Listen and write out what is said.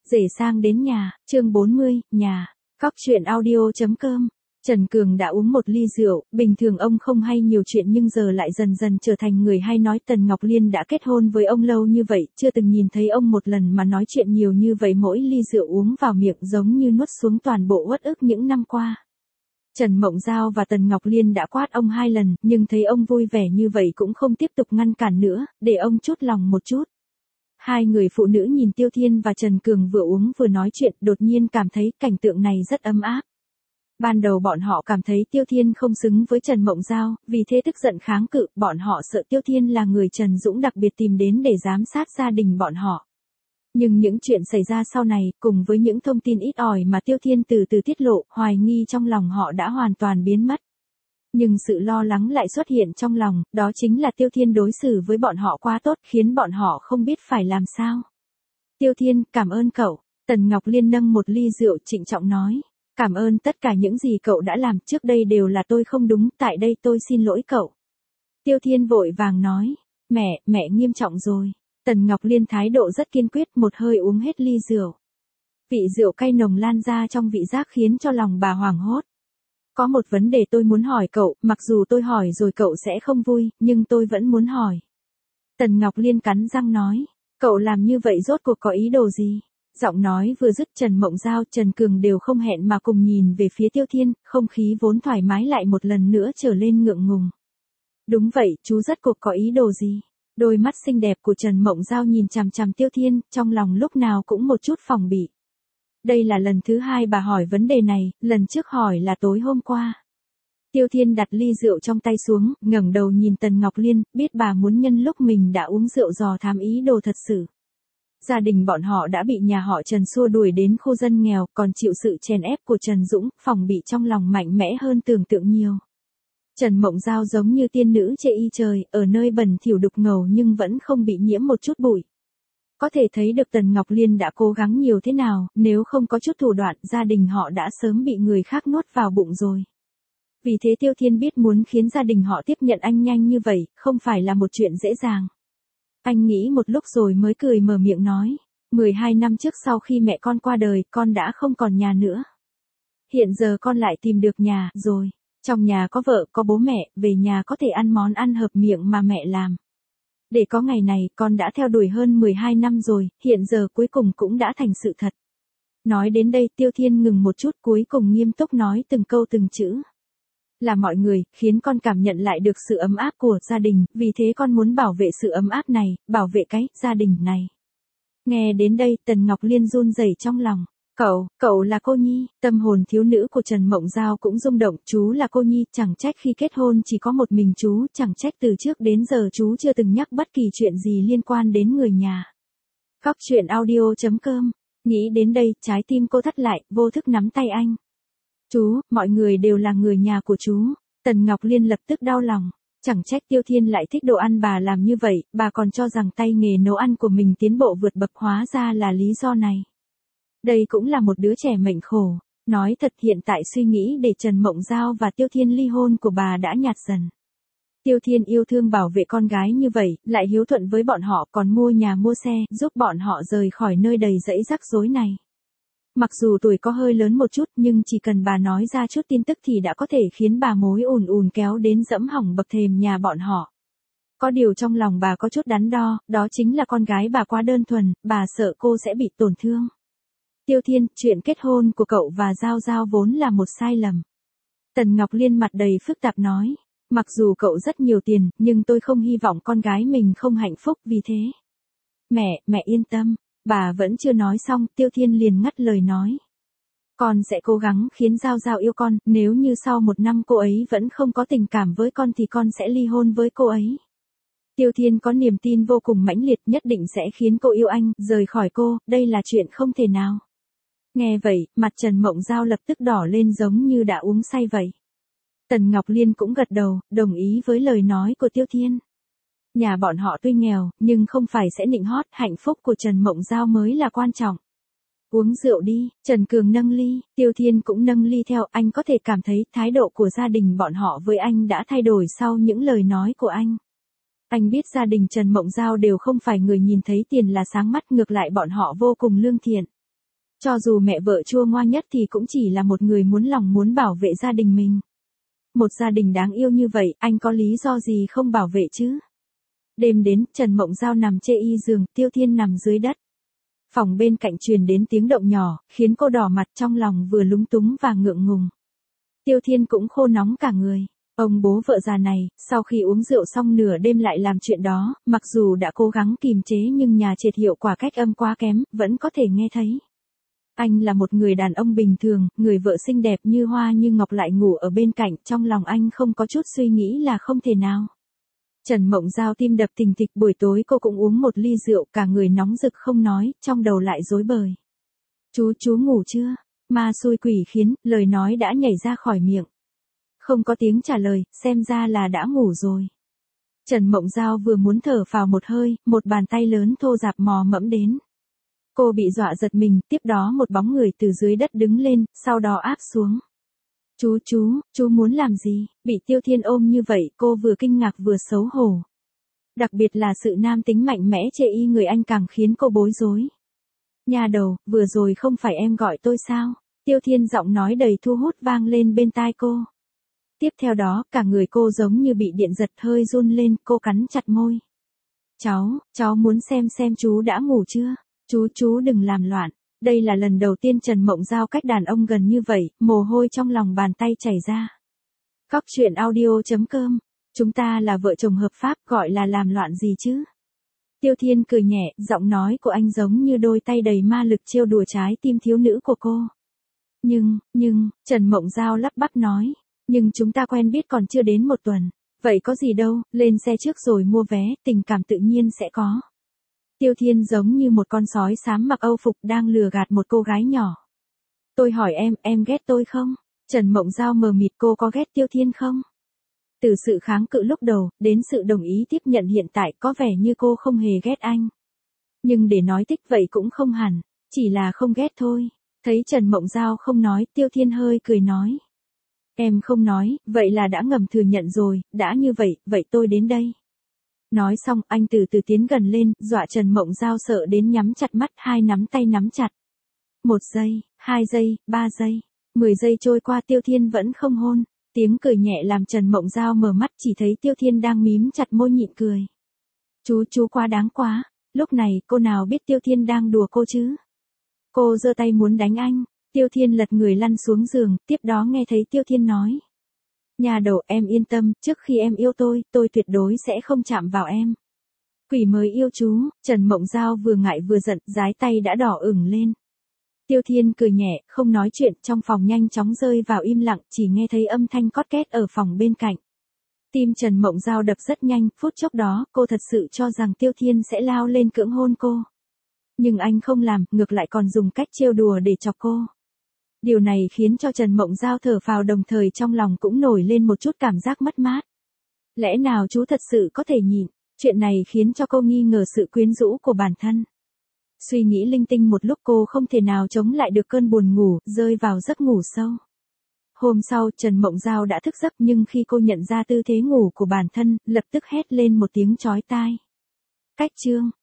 Rể sang đến nhà, chương 40, nhà. Cóc truyện audio.com. Trần Cường đã uống một ly rượu, bình thường ông không hay nhiều chuyện nhưng giờ lại dần dần trở thành người hay nói. Tần Ngọc Liên đã kết hôn với ông lâu như vậy, chưa từng nhìn thấy ông một lần mà nói chuyện nhiều như vậy. Mỗi ly rượu uống vào miệng giống như nuốt xuống toàn bộ uất ức những năm qua. Trần Mộng Giao và Tần Ngọc Liên đã quát ông 2 lần, nhưng thấy ông vui vẻ như vậy cũng không tiếp tục ngăn cản nữa, để ông chút lòng một chút. Hai người phụ nữ nhìn Tiêu Thiên và Trần Cường vừa uống vừa nói chuyện, đột nhiên cảm thấy cảnh tượng này rất ấm áp. Ban đầu bọn họ cảm thấy Tiêu Thiên không xứng với Trần Mộng Giao, vì thế tức giận kháng cự. Bọn họ sợ Tiêu Thiên là người Trần Dũng đặc biệt tìm đến để giám sát gia đình bọn họ. Nhưng những chuyện xảy ra sau này, cùng với những thông tin ít ỏi mà Tiêu Thiên từ từ tiết lộ, hoài nghi trong lòng họ đã hoàn toàn biến mất. Nhưng sự lo lắng lại xuất hiện trong lòng, đó chính là Tiêu Thiên đối xử với bọn họ quá tốt, khiến bọn họ không biết phải làm sao. Tiêu Thiên, cảm ơn cậu. Tần Ngọc Liên nâng một ly rượu trịnh trọng nói. Cảm ơn tất cả những gì cậu đã làm, trước đây đều là tôi không đúng, tại đây tôi xin lỗi cậu. Tiêu Thiên vội vàng nói. Mẹ nghiêm trọng rồi. Tần Ngọc Liên thái độ rất kiên quyết, một hơi uống hết ly rượu. Vị rượu cay nồng lan ra trong vị giác khiến cho lòng bà hoảng hốt. Có một vấn đề tôi muốn hỏi cậu, mặc dù tôi hỏi rồi cậu sẽ không vui, nhưng tôi vẫn muốn hỏi. Tần Ngọc Liên cắn răng nói, cậu làm như vậy rốt cuộc có ý đồ gì? Giọng nói vừa dứt, Trần Mộng Giao, Trần Cường đều không hẹn mà cùng nhìn về phía Tiêu Thiên, không khí vốn thoải mái lại một lần nữa trở lên ngượng ngùng. Đúng vậy, chú rốt cuộc có ý đồ gì? Đôi mắt xinh đẹp của Trần Mộng Giao nhìn chằm chằm Tiêu Thiên, trong lòng lúc nào cũng một chút phòng bị. Đây là lần thứ 2 bà hỏi vấn đề này, lần trước hỏi là tối hôm qua. Tiêu Thiên đặt ly rượu trong tay xuống, ngẩng đầu nhìn Tần Ngọc Liên, biết bà muốn nhân lúc mình đã uống rượu dò thám ý đồ thật sự. Gia đình bọn họ đã bị nhà họ Trần xua đuổi đến khu dân nghèo, còn chịu sự chèn ép của Trần Dũng, phòng bị trong lòng mạnh mẽ hơn tưởng tượng nhiều. Trần Mộng Giao giống như tiên nữ chê y trời, ở nơi bẩn thỉu đục ngầu nhưng vẫn không bị nhiễm một chút bụi. Có thể thấy được Tần Ngọc Liên đã cố gắng nhiều thế nào, nếu không có chút thủ đoạn, gia đình họ đã sớm bị người khác nuốt vào bụng rồi. Vì thế Tiêu Thiên biết muốn khiến gia đình họ tiếp nhận anh nhanh như vậy, không phải là một chuyện dễ dàng. Anh nghĩ một lúc rồi mới cười mở miệng nói, 12 năm trước sau khi mẹ con qua đời, con đã không còn nhà nữa. Hiện giờ con lại tìm được nhà, rồi. Trong nhà có vợ, có bố mẹ, về nhà có thể ăn món ăn hợp miệng mà mẹ làm. Để có ngày này, con đã theo đuổi hơn 12 năm rồi, hiện giờ cuối cùng cũng đã thành sự thật. Nói đến đây, Tiêu Thiên ngừng một chút, cuối cùng nghiêm túc nói từng câu từng chữ. Là mọi người, khiến con cảm nhận lại được sự ấm áp của gia đình, vì thế con muốn bảo vệ sự ấm áp này, bảo vệ cái gia đình này. Nghe đến đây, Tần Ngọc Liên run rẩy trong lòng. Cậu là cô nhi, tâm hồn thiếu nữ của Trần Mộng Giao cũng rung động, chú là cô nhi, chẳng trách khi kết hôn chỉ có một mình chú, chẳng trách từ trước đến giờ chú chưa từng nhắc bất kỳ chuyện gì liên quan đến người nhà. Cóc truyện audio.com, nghĩ đến đây, trái tim cô thắt lại, vô thức nắm tay anh. Chú, mọi người đều là người nhà của chú. Tần Ngọc Liên lập tức đau lòng, chẳng trách Tiêu Thiên lại thích đồ ăn bà làm như vậy, bà còn cho rằng tay nghề nấu ăn của mình tiến bộ vượt bậc, hóa ra là lý do này. Đây cũng là một đứa trẻ mệnh khổ. Nói thật, hiện tại suy nghĩ để Trần Mộng Giao và Tiêu Thiên ly hôn của bà đã nhạt dần. Tiêu Thiên yêu thương bảo vệ con gái như vậy, lại hiếu thuận với bọn họ, còn mua nhà mua xe, giúp bọn họ rời khỏi nơi đầy rẫy rắc rối này. Mặc dù tuổi có hơi lớn một chút, nhưng chỉ cần bà nói ra chút tin tức thì đã có thể khiến bà mối ùn ùn kéo đến dẫm hỏng bậc thềm nhà bọn họ. Có điều trong lòng bà có chút đắn đo, đó chính là con gái bà quá đơn thuần, bà sợ cô sẽ bị tổn thương. Tiêu Thiên, chuyện kết hôn của cậu và Giao Giao vốn là một sai lầm. Tần Ngọc Liên mặt đầy phức tạp nói, mặc dù cậu rất nhiều tiền, nhưng tôi không hy vọng con gái mình không hạnh phúc vì thế. Mẹ yên tâm, bà vẫn chưa nói xong, Tiêu Thiên liền ngắt lời nói. Con sẽ cố gắng khiến Giao Giao yêu con, nếu như sau 1 năm cô ấy vẫn không có tình cảm với con thì con sẽ ly hôn với cô ấy. Tiêu Thiên có niềm tin vô cùng mãnh liệt, nhất định sẽ khiến cô yêu anh, rời khỏi cô, đây là chuyện không thể nào. Nghe vậy, mặt Trần Mộng Giao lập tức đỏ lên giống như đã uống say vậy. Tần Ngọc Liên cũng gật đầu, đồng ý với lời nói của Tiêu Thiên. Nhà bọn họ tuy nghèo, nhưng không phải sẽ nịnh hót, hạnh phúc của Trần Mộng Giao mới là quan trọng. Uống rượu đi, Trần Cường nâng ly, Tiêu Thiên cũng nâng ly theo, anh có thể cảm thấy thái độ của gia đình bọn họ với anh đã thay đổi sau những lời nói của anh. Anh biết gia đình Trần Mộng Giao đều không phải người nhìn thấy tiền là sáng mắt, ngược lại bọn họ vô cùng lương thiện. Cho dù mẹ vợ chua ngoa nhất thì cũng chỉ là một người muốn lòng muốn bảo vệ gia đình mình. Một gia đình đáng yêu như vậy, anh có lý do gì không bảo vệ chứ? Đêm đến, Trần Mộng Giao nằm chê y giường, Tiêu Thiên nằm dưới đất. Phòng bên cạnh truyền đến tiếng động nhỏ, khiến cô đỏ mặt trong lòng vừa lúng túng và ngượng ngùng. Tiêu Thiên cũng khô nóng cả người. Ông bố vợ già này, sau khi uống rượu xong nửa đêm lại làm chuyện đó, mặc dù đã cố gắng kìm chế nhưng nhà triệt hiệu quả cách âm quá kém, vẫn có thể nghe thấy. Anh là một người đàn ông bình thường, người vợ xinh đẹp như hoa như ngọc lại ngủ ở bên cạnh, trong lòng anh không có chút suy nghĩ là không thể nào. Trần Mộng Giao tim đập thình thịch, buổi tối cô cũng uống một ly rượu, cả người nóng rực không nói, trong đầu lại rối bời. Chú ngủ chưa? Ma xui quỷ khiến, lời nói đã nhảy ra khỏi miệng. Không có tiếng trả lời, xem ra là đã ngủ rồi. Trần Mộng Giao vừa muốn thở phào một hơi, một bàn tay lớn thô rạp mò mẫm đến. Cô bị dọa giật mình, tiếp đó một bóng người từ dưới đất đứng lên, sau đó áp xuống. Chú muốn làm gì? Bị Tiêu Thiên ôm như vậy, cô vừa kinh ngạc vừa xấu hổ. Đặc biệt là sự nam tính mạnh mẽ chê y người anh càng khiến cô bối rối. Nhà đầu, vừa rồi không phải em gọi tôi sao? Tiêu Thiên giọng nói đầy thu hút vang lên bên tai cô. Tiếp theo đó, cả người cô giống như bị điện giật, hơi run lên, cô cắn chặt môi. Cháu muốn xem chú đã ngủ chưa? Chú đừng làm loạn. Đây là lần đầu tiên Trần Mộng Giao cách đàn ông gần như vậy, mồ hôi trong lòng bàn tay chảy ra. Cóc truyện audio.com. Chúng ta là vợ chồng hợp pháp, gọi là làm loạn gì chứ? Tiêu Thiên cười nhẹ, giọng nói của anh giống như đôi tay đầy ma lực trêu đùa trái tim thiếu nữ của cô. Nhưng, Trần Mộng Giao lắp bắp nói. Nhưng chúng ta quen biết còn chưa đến một tuần. Vậy có gì đâu, lên xe trước rồi mua vé, tình cảm tự nhiên sẽ có. Tiêu Thiên giống như một con sói xám mặc âu phục đang lừa gạt một cô gái nhỏ. Tôi hỏi em ghét tôi không? Trần Mộng Giao mờ mịt, cô có ghét Tiêu Thiên không? Từ sự kháng cự lúc đầu, đến sự đồng ý tiếp nhận hiện tại, có vẻ như cô không hề ghét anh. Nhưng để nói thích vậy cũng không hẳn, chỉ là không ghét thôi. Thấy Trần Mộng Giao không nói, Tiêu Thiên hơi cười nói. Em không nói, vậy là đã ngầm thừa nhận rồi, đã như vậy tôi đến đây. Nói xong, anh từ từ tiến gần lên, dọa Trần Mộng Giao sợ đến nhắm chặt mắt, hai nắm tay nắm chặt. 1 giây, 2 giây, 3 giây, 10 giây trôi qua, Tiêu Thiên vẫn không hôn. Tiếng cười nhẹ làm Trần Mộng Giao mở mắt, chỉ thấy Tiêu Thiên đang mím chặt môi nhịn cười. Chú quá đáng quá. Lúc này, cô nào biết Tiêu Thiên đang đùa cô chứ? Cô giơ tay muốn đánh anh. Tiêu Thiên lật người lăn xuống giường, tiếp đó nghe thấy Tiêu Thiên nói. Nhà đầu, em yên tâm, trước khi em yêu tôi tuyệt đối sẽ không chạm vào em. Quỷ mới yêu chú. Trần Mộng Giao vừa ngại vừa giận, dái tay đã đỏ ửng lên. Tiêu Thiên cười nhẹ, không nói chuyện, trong phòng nhanh chóng rơi vào im lặng, chỉ nghe thấy âm thanh cót két ở phòng bên cạnh. Tim Trần Mộng Giao đập rất nhanh, phút chốc đó, cô thật sự cho rằng Tiêu Thiên sẽ lao lên cưỡng hôn cô. Nhưng anh không làm, ngược lại còn dùng cách trêu đùa để chọc cô. Điều này khiến cho Trần Mộng Giao thở phào, đồng thời trong lòng cũng nổi lên một chút cảm giác mất mát. Lẽ nào chú thật sự có thể nhịn? Chuyện này khiến cho cô nghi ngờ sự quyến rũ của bản thân. Suy nghĩ linh tinh một lúc, cô không thể nào chống lại được cơn buồn ngủ, rơi vào giấc ngủ sâu. Hôm sau, Trần Mộng Giao đã thức giấc, nhưng khi cô nhận ra tư thế ngủ của bản thân, lập tức hét lên một tiếng chói tai. Cách chương.